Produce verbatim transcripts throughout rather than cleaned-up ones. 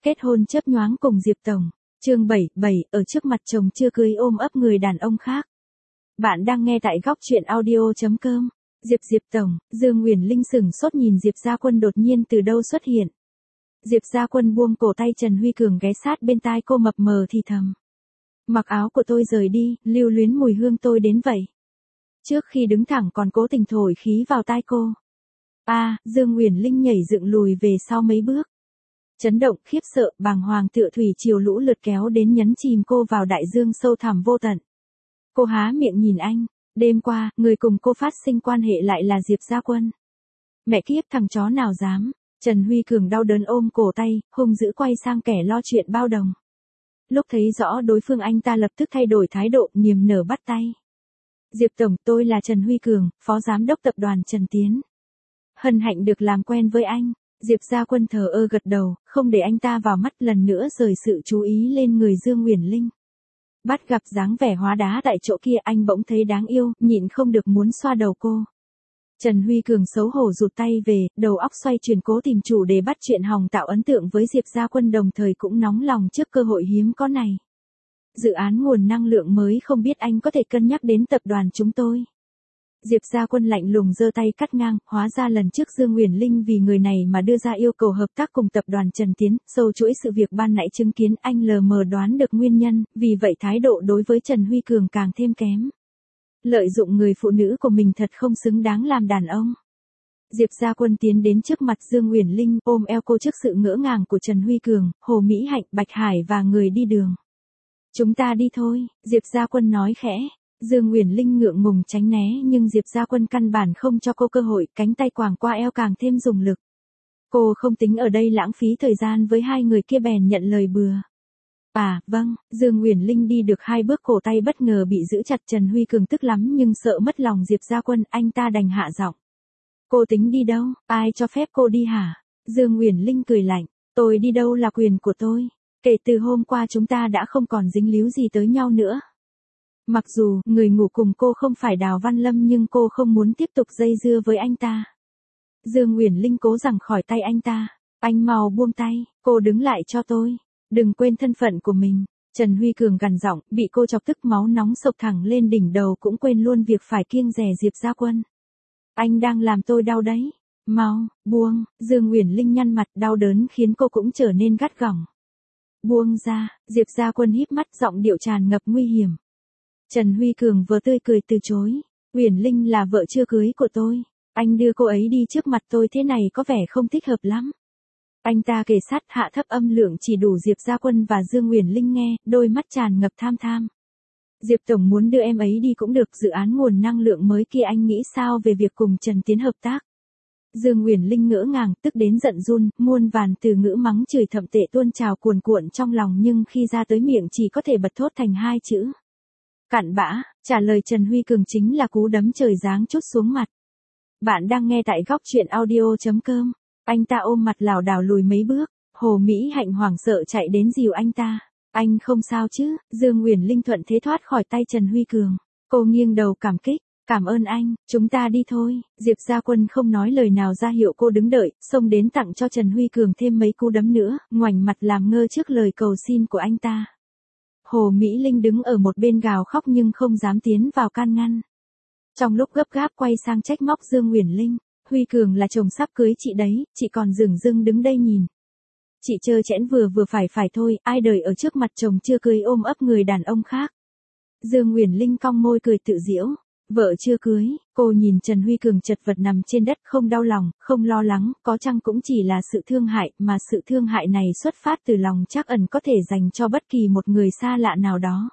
Kết hôn chớp nhoáng cùng Diệp Tổng. Chương bảy, bảy, ở trước mặt chồng chưa cưới ôm ấp người đàn ông khác. Bạn đang nghe tại góc truyện audio chấm com. Diệp Diệp Tổng, Dương Uyển Linh sững sốt nhìn Diệp Gia Quân đột nhiên từ đâu xuất hiện. Diệp Gia Quân buông cổ tay Trần Huy Cường ghé sát bên tai cô mập mờ thì thầm. Mặc áo của tôi rời đi, lưu luyến mùi hương tôi đến vậy. Trước khi đứng thẳng còn cố tình thổi khí vào tai cô. A, à, Dương Uyển Linh nhảy dựng lùi về sau mấy bước. Chấn động, khiếp sợ, bàng hoàng tựa thủy triều lũ lượt kéo đến nhấn chìm cô vào đại dương sâu thẳm vô tận. Cô há miệng nhìn anh, đêm qua, người cùng cô phát sinh quan hệ lại là Diệp Gia Quân. Mẹ kiếp, thằng chó nào dám. Trần Huy Cường đau đớn ôm cổ tay, hung dữ quay sang kẻ lo chuyện bao đồng. Lúc thấy rõ đối phương anh ta lập tức thay đổi thái độ, niềm nở bắt tay. Diệp Tổng, tôi là Trần Huy Cường, Phó Giám đốc Tập đoàn Trần Tiến. Hân hạnh được làm quen với anh. Diệp Gia Quân thờ ơ gật đầu, không để anh ta vào mắt, lần nữa rời sự chú ý lên người Dương Uyển Linh. Bắt gặp dáng vẻ hóa đá tại chỗ kia, anh bỗng thấy đáng yêu, nhịn không được muốn xoa đầu cô. Trần Huy Cường xấu hổ rụt tay về, đầu óc xoay chuyển cố tìm chủ đề bắt chuyện hòng tạo ấn tượng với Diệp Gia Quân, đồng thời cũng nóng lòng trước cơ hội hiếm có này. Dự án nguồn năng lượng mới, không biết anh có thể cân nhắc đến tập đoàn chúng tôi. Diệp Gia Quân lạnh lùng giơ tay cắt ngang, hóa ra lần trước Dương Uyển Linh vì người này mà đưa ra yêu cầu hợp tác cùng tập đoàn Trần Tiến, sâu chuỗi sự việc ban nãy chứng kiến, anh lờ mờ đoán được nguyên nhân, vì vậy thái độ đối với Trần Huy Cường càng thêm kém. Lợi dụng người phụ nữ của mình thật không xứng đáng làm đàn ông. Diệp Gia Quân tiến đến trước mặt Dương Uyển Linh, ôm eo cô trước sự ngỡ ngàng của Trần Huy Cường, Hồ Mỹ Hạnh, Bạch Hải và người đi đường. Chúng ta đi thôi, Diệp Gia Quân nói khẽ. Dương Uyển Linh ngượng ngùng tránh né, nhưng Diệp Gia Quân căn bản không cho cô cơ hội, cánh tay quàng qua eo càng thêm dùng lực. Cô không tính ở đây lãng phí thời gian với hai người kia bèn nhận lời bừa. À, vâng, Dương Uyển Linh đi được hai bước cổ tay bất ngờ bị giữ chặt. Trần Huy Cường tức lắm nhưng sợ mất lòng Diệp Gia Quân, anh ta đành hạ giọng. Cô tính đi đâu, ai cho phép cô đi hả? Dương Uyển Linh cười lạnh, tôi đi đâu là quyền của tôi. Kể từ hôm qua chúng ta đã không còn dính líu gì tới nhau nữa. Mặc dù, người ngủ cùng cô không phải Đào Văn Lâm, nhưng cô không muốn tiếp tục dây dưa với anh ta. Dương Uyển Linh cố giằng khỏi tay anh ta. Anh mau buông tay, cô đứng lại cho tôi. Đừng quên thân phận của mình. Trần Huy Cường gằn giọng, bị cô chọc tức máu nóng sộc thẳng lên đỉnh đầu, cũng quên luôn việc phải kiêng dè Diệp Gia Quân. Anh đang làm tôi đau đấy. Mau, buông. Dương Uyển Linh nhăn mặt, đau đớn khiến cô cũng trở nên gắt gỏng. Buông ra. Diệp Gia Quân híp mắt, giọng điệu tràn ngập nguy hiểm. Trần Huy Cường vừa tươi cười từ chối. Uyển Linh là vợ chưa cưới của tôi. Anh đưa cô ấy đi trước mặt tôi thế này có vẻ không thích hợp lắm. Anh ta kề sát, hạ thấp âm lượng chỉ đủ Diệp Gia Quân và Dương Uyển Linh nghe, đôi mắt tràn ngập tham tham. Diệp Tổng muốn đưa em ấy đi cũng được, dự án nguồn năng lượng mới kia anh nghĩ sao về việc cùng Trần Tiến hợp tác? Dương Uyển Linh ngỡ ngàng, tức đến giận run, muôn vàn từ ngữ mắng chửi thậm tệ tuôn trào cuồn cuộn trong lòng, nhưng khi ra tới miệng chỉ có thể bật thốt thành hai chữ. Cặn bã. Trả lời Trần Huy Cường chính là cú đấm trời giáng trút xuống mặt. Bạn đang nghe tại góc truyện audio chấm com. Anh ta ôm mặt lảo đảo lùi mấy bước. Hồ Mỹ Hạnh hoảng sợ chạy đến dìu anh ta. Anh không sao chứ? Dương Uyển Linh thuận thế thoát khỏi tay Trần Huy Cường. Cô nghiêng đầu cảm kích. Cảm ơn anh, chúng ta đi thôi. Diệp Gia Quân không nói lời nào ra hiệu cô đứng đợi, xông đến tặng cho Trần Huy Cường thêm mấy cú đấm nữa, ngoảnh mặt làm ngơ trước lời cầu xin của anh ta. Hồ Mỹ Linh đứng ở một bên gào khóc nhưng không dám tiến vào can ngăn. Trong lúc gấp gáp quay sang trách móc Dương Uyển Linh, Huy Cường là chồng sắp cưới chị đấy, chị còn dửng dưng đứng đây nhìn. Chị trơ trẽn vừa vừa phải phải thôi, ai đời ở trước mặt chồng chưa cưới ôm ấp người đàn ông khác. Dương Uyển Linh cong môi cười tự giễu. Vợ chưa cưới, cô nhìn Trần Huy Cường chật vật nằm trên đất, không đau lòng, không lo lắng, có chăng cũng chỉ là sự thương hại, mà sự thương hại này xuất phát từ lòng trắc ẩn có thể dành cho bất kỳ một người xa lạ nào đó.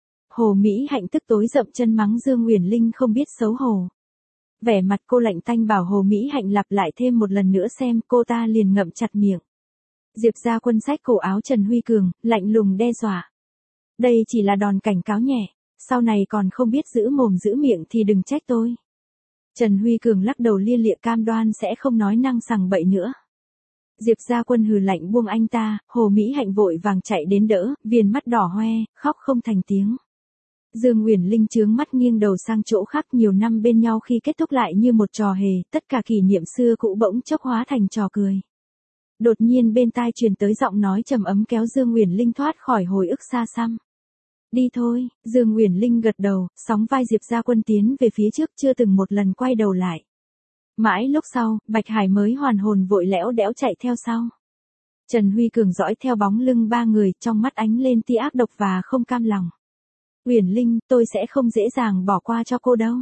Hồ Mỹ Hạnh tức tối dậm chân mắng Dương Uyển Linh không biết xấu hổ. Vẻ mặt cô lạnh tanh bảo Hồ Mỹ Hạnh lặp lại thêm một lần nữa xem, cô ta liền ngậm chặt miệng. Diệp Gia Quân xách cổ áo Trần Huy Cường, lạnh lùng đe dọa. Đây chỉ là đòn cảnh cáo nhẹ. Sau này còn không biết giữ mồm giữ miệng thì đừng trách tôi. Trần Huy Cường lắc đầu lia lịa cam đoan sẽ không nói năng sằng bậy nữa. Diệp Gia Quân hừ lạnh buông anh ta, Hồ Mỹ Hạnh vội vàng chạy đến đỡ, viền mắt đỏ hoe, khóc không thành tiếng. Dương Uyển Linh trướng mắt nghiêng đầu sang chỗ khác, nhiều năm bên nhau khi kết thúc lại như một trò hề, tất cả kỷ niệm xưa cũ bỗng chốc hóa thành trò cười. Đột nhiên bên tai truyền tới giọng nói trầm ấm kéo Dương Uyển Linh thoát khỏi hồi ức xa xăm. Đi thôi, Dương Uyển Linh gật đầu, sóng vai Diệp Gia Quân tiến về phía trước chưa từng một lần quay đầu lại. Mãi lúc sau, Bạch Hải mới hoàn hồn vội lẽo đẽo chạy theo sau. Trần Huy Cường dõi theo bóng lưng ba người, trong mắt ánh lên tia ác độc và không cam lòng. Uyển Linh, tôi sẽ không dễ dàng bỏ qua cho cô đâu.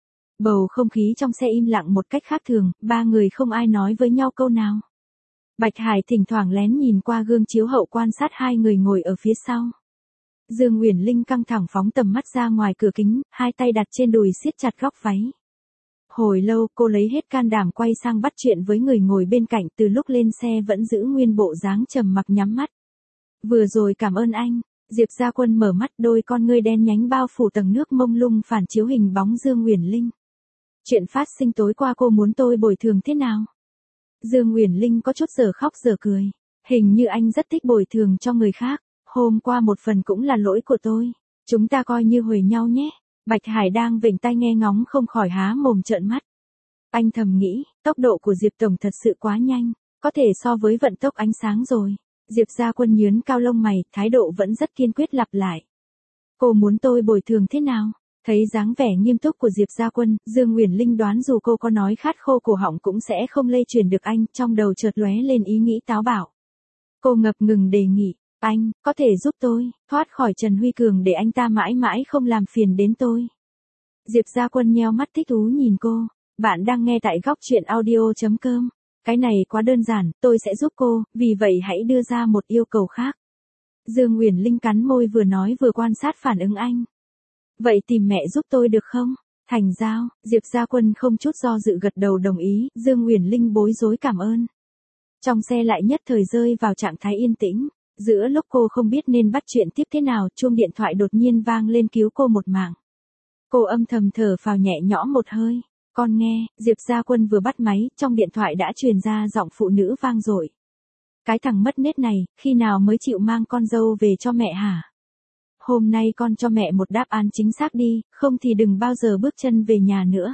Bầu không khí trong xe im lặng một cách khác thường, ba người không ai nói với nhau câu nào. Bạch Hải thỉnh thoảng lén nhìn qua gương chiếu hậu quan sát hai người ngồi ở phía sau. Dương Uyển Linh căng thẳng phóng tầm mắt ra ngoài cửa kính, hai tay đặt trên đùi siết chặt góc váy. Hồi lâu cô lấy hết can đảm quay sang bắt chuyện với người ngồi bên cạnh, từ lúc lên xe vẫn giữ nguyên bộ dáng trầm mặc nhắm mắt. Vừa rồi cảm ơn anh. Diệp Gia Quân mở mắt, đôi con ngươi đen nhánh bao phủ tầng nước mông lung phản chiếu hình bóng Dương Uyển Linh. Chuyện phát sinh tối qua cô muốn tôi bồi thường thế nào? Dương Uyển Linh có chút giờ khóc giờ cười. Hình như anh rất thích bồi thường cho người khác. Hôm qua một phần cũng là lỗi của tôi. Chúng ta coi như huề nhau nhé. Bạch Hải đang vểnh tai nghe ngóng không khỏi há mồm trợn mắt. Anh thầm nghĩ, tốc độ của Diệp Tổng thật sự quá nhanh, có thể so với vận tốc ánh sáng rồi. Diệp Gia Quân nhướn cao lông mày, thái độ vẫn rất kiên quyết lặp lại. Cô muốn tôi bồi thường thế nào? Thấy dáng vẻ nghiêm túc của Diệp Gia Quân, Dương Uyển Linh đoán dù cô có nói khát khô cổ họng cũng sẽ không lay truyền được anh, trong đầu chợt lóe lên ý nghĩ táo bạo. Cô ngập ngừng đề nghị, anh, có thể giúp tôi, thoát khỏi Trần Huy Cường để anh ta mãi mãi không làm phiền đến tôi. Diệp Gia Quân nheo mắt thích thú nhìn cô, bạn đang nghe tại góc truyện audio chấm com. Cái này quá đơn giản, tôi sẽ giúp cô, vì vậy hãy đưa ra một yêu cầu khác. Dương Uyển Linh cắn môi vừa nói vừa quan sát phản ứng anh. Vậy tìm mẹ giúp tôi được không? Thành giao, Diệp Gia Quân không chút do dự gật đầu đồng ý, Dương Uyển Linh bối rối cảm ơn. Trong xe lại nhất thời rơi vào trạng thái yên tĩnh, giữa lúc cô không biết nên bắt chuyện tiếp thế nào, chuông điện thoại đột nhiên vang lên cứu cô một mạng. Cô âm thầm thở phào nhẹ nhõm một hơi. Con nghe, Diệp Gia Quân vừa bắt máy, trong điện thoại đã truyền ra giọng phụ nữ vang dội. Cái thằng mất nết này, khi nào mới chịu mang con dâu về cho mẹ hả? Hôm nay con cho mẹ một đáp án chính xác đi, không thì đừng bao giờ bước chân về nhà nữa.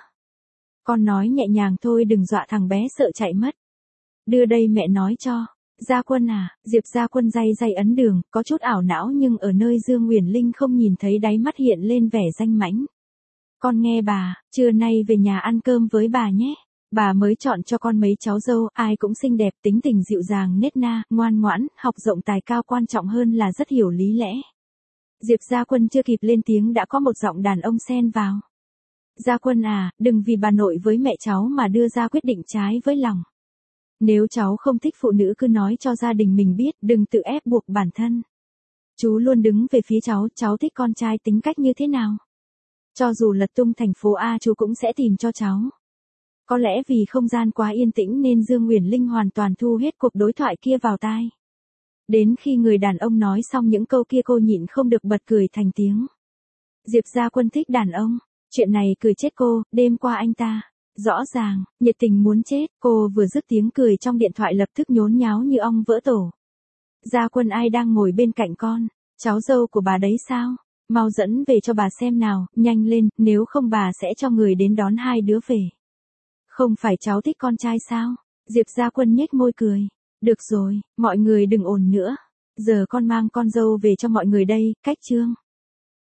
Con nói nhẹ nhàng thôi, đừng dọa thằng bé sợ chạy mất. Đưa đây mẹ nói cho. Gia Quân à, Diệp Gia Quân day day ấn đường, có chút ảo não nhưng ở nơi Dương Uyển Linh không nhìn thấy đáy mắt hiện lên vẻ danh mãnh. Con nghe bà, trưa nay về nhà ăn cơm với bà nhé. Bà mới chọn cho con mấy cháu dâu, ai cũng xinh đẹp, tính tình dịu dàng nết na, ngoan ngoãn, học rộng tài cao, quan trọng hơn là rất hiểu lý lẽ. Diệp Gia Quân chưa kịp lên tiếng đã có một giọng đàn ông xen vào. Gia Quân à, đừng vì bà nội với mẹ cháu mà đưa ra quyết định trái với lòng. Nếu cháu không thích phụ nữ cứ nói cho gia đình mình biết, đừng tự ép buộc bản thân. Chú luôn đứng về phía cháu, cháu thích con trai tính cách như thế nào? Cho dù lật tung thành phố A chú cũng sẽ tìm cho cháu. Có lẽ vì không gian quá yên tĩnh nên Dương Uyển Linh hoàn toàn thu hết cuộc đối thoại kia vào tai. Đến khi người đàn ông nói xong những câu kia cô nhịn không được bật cười thành tiếng. Diệp Gia Quân thích đàn ông, chuyện này cười chết cô, đêm qua anh ta, rõ ràng, nhiệt tình muốn chết, cô vừa dứt tiếng cười trong điện thoại lập tức nhốn nháo như ong vỡ tổ. Gia Quân ai đang ngồi bên cạnh con, cháu dâu của bà đấy sao? Mau dẫn về cho bà xem nào, nhanh lên, nếu không bà sẽ cho người đến đón hai đứa về. Không phải cháu thích con trai sao? Diệp Gia Quân nhếch môi cười. Được rồi, mọi người đừng ồn nữa. Giờ con mang con dâu về cho mọi người đây, cách chương.